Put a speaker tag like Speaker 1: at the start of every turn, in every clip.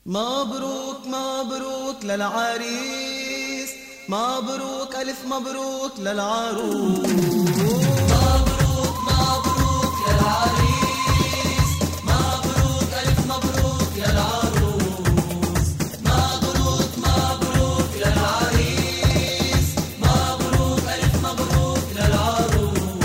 Speaker 1: مبروك مبروك للعريس، مبروك ألف مبروك للعروس. مبروك مبروك للعريس، مبروك ألف مبروك للعروس. مبروك مبروك للعريس، مبروك ألف مبروك للعروس.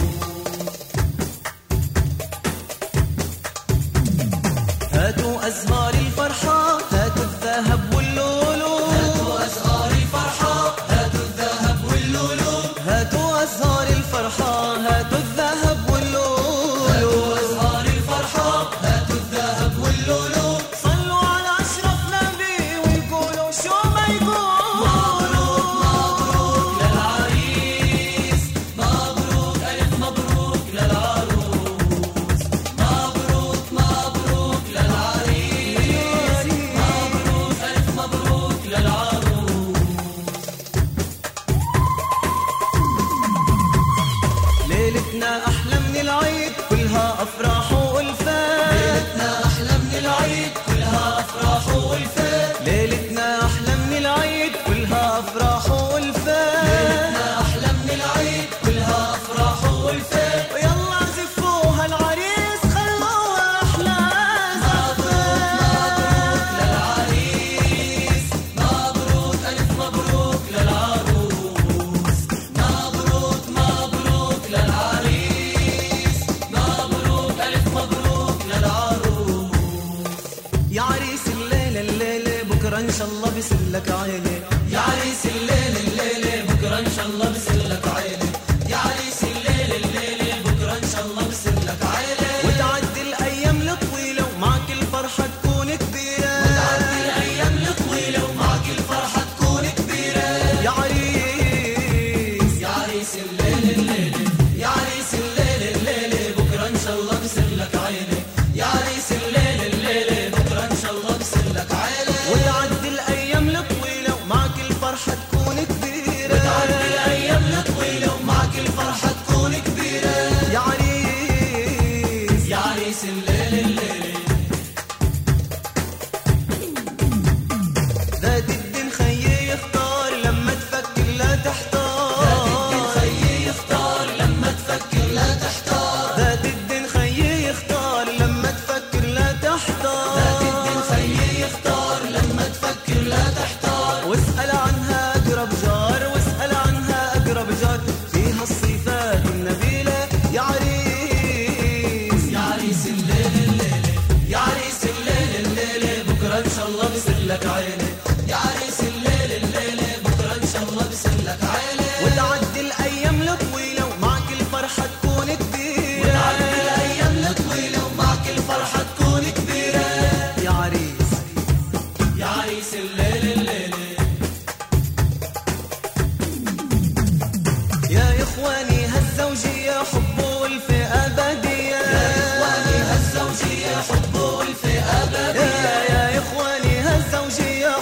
Speaker 1: هاتوا أزهار الفرحة، هاتوا الذهب واللولو. هاتوا أزهار الفرحة، هاتوا الذهب واللولو. هاتوا أزهار الفرحة، هاتوا الذهب واللولو. هاتوا أزهار الفرحة، هاتوا الذهب واللولو. صلوا على أشرف نبي ويقولوا شو ما يقولوا. مبروك مبروك للعريس، مبروك ألف مبروك للعروس. مبروك مبروك للعريس، مبروك ألف مبروك للعروس. ليلتنا أحلى من العيد كلها أفراح وألفات. ليلتنا أحلى من العيد كلها أفراح وألفات. ليلتنا أحلى من العيد كلها أفراح وألفات. ليلتنا أحلى من العيد كلها أفراح وألفات. ويلا زفوها العريس خلوها أحلى زفات. مبروك للعريس، مبروك ألف مبروك للعروس. مبروك مبروك للعريس، مبروك ألف مبروك للعروس. يا عريس الليلة الليلة بكرة إن شاء الله بيسلك عيني. يا عريس الليلة الليلة بكرة إن شاء الله بيسلك عيني. يا عريس الليلة الليلة بكرة إن شاء الله بيسلك عيني. وتعدي الأيام الطويلة ومعك الفرحة تكون كبيرة. وتعدي الأيام الطويلة ومعك الفرحة تكون كبيرة. يا عريس، يا عريس الليلة الليلة، يا عريس الليلة الليلة بكرة إن شاء الله بيسلك عيني. يا عريس الليلة الليلة بكرة إن شاء الله بيسلك عيني. وتعدي الأيام الطويلة ومعك الفرحة تكون كبيرة. وتعدي الأيام الطويلة ومعك الفرحة تكون كبيرة. يا عريس، يا عريس الليلة الليلة. ذات الدين خيي يختار لما تفكر لا تحتار. ذات الدين خيي يختار لما تفكر لا تحتار. ذات الدين خيي يختار لما تفكر لا تحتار. ذات الدين خيي يختار لما تفكر لا تحتار. واسأل عنها أقرب جار، واسأل عنها أقرب جار فيها الصفات النبيلة. يا عريس، يا عريس الليلة الليلة، يا عريس الليلة الليلة بكرة إن شاء الله بيسلك عيني. يا عريس الليلة الليلة بكرة إن شاء الله بيسلك عيني. وتعدي الأيام الطويلة ومعك الفرحة تكون كبيرة. وتعدي الأيام الطويلة ومعك الفرحة تكون كبيرة. يا عريس، يا عريس الليلة الليلة. يا إخواني هالزوجية حب والفي أبدية. يا إخواني هالزوجية حب والفي أبدية. يا إخواني هالزوجية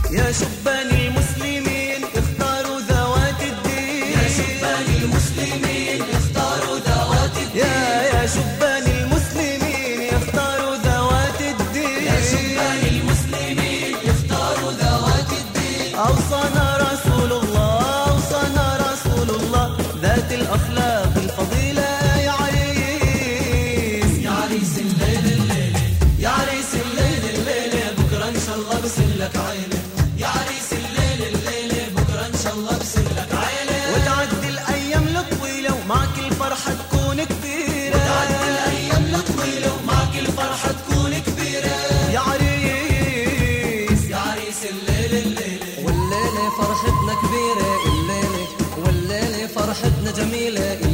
Speaker 1: يا شبان المسلمين اختاروا ذوات الدين،
Speaker 2: يا شبان المسلمين اختاروا ذوات الدين،
Speaker 1: يا شبان المسلمين اختاروا ذوات الدين،
Speaker 2: يا شبان المسلمين اختاروا ذوات الدين.
Speaker 1: أوصانا رسول الله، أوصانا رسول الله ذات الأخلاق الفضيلة. يا عريس
Speaker 2: يا عريس الليل الليلة، يا عريس الليل الليلة بكرة إن شاء الله بسلك عيلة، يا عريس الليل الليلة بكرة إن شاء الله بسلك عيلة.
Speaker 1: وتعدي الأيام الطويلة ومعك الفرحة تكون كبيرة،
Speaker 2: وتعدي الأيام الطويلة ومعك الفرحة تكون كبيرة.
Speaker 1: يا عريس
Speaker 2: يا عريس الليل الليلة،
Speaker 3: والليلة فرحتنا كبيرة، الليلة والليلة فرحتنا جميلة.